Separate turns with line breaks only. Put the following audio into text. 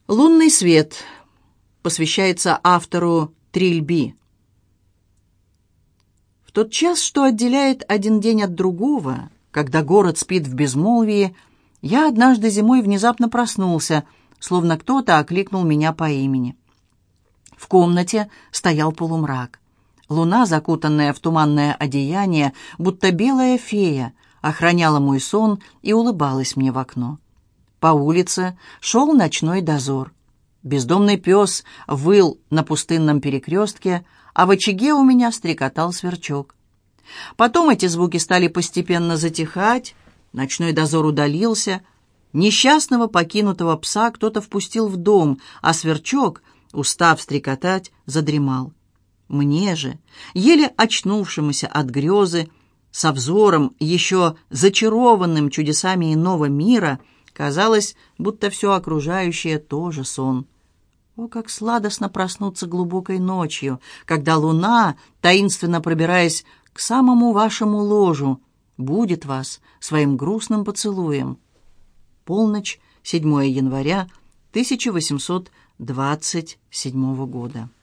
Лунный свет посвящается автору Трильби. В тот час, что отделяет один день от другого, когда город спит в безмолвии, я однажды зимой внезапно проснулся, словно кто-то окликнул меня по имени. В комнате стоял полумрак. Луна, закутанная в туманное одеяние, будто белая фея, охраняла мой сон и улыбалась мне в окно. По улице шел ночной дозор. Бездомный пес выл на пустынном перекрестке, а в очаге у меня стрекотал сверчок. Потом эти звуки стали постепенно затихать, ночной дозор удалился, несчастного покинутого пса кто-то впустил в дом, а сверчок, устав стрекотать, задремал. Мне же, еле очнувшемуся от грезы, со взором, еще зачарованным чудесами иного мира, казалось, будто все окружающее тоже сон. О, как сладостно проснуться глубокой ночью, когда луна, таинственно пробираясь к самому вашему ложу, будет вас своим грустным поцелуем. Полночь, 7 января 1827 года.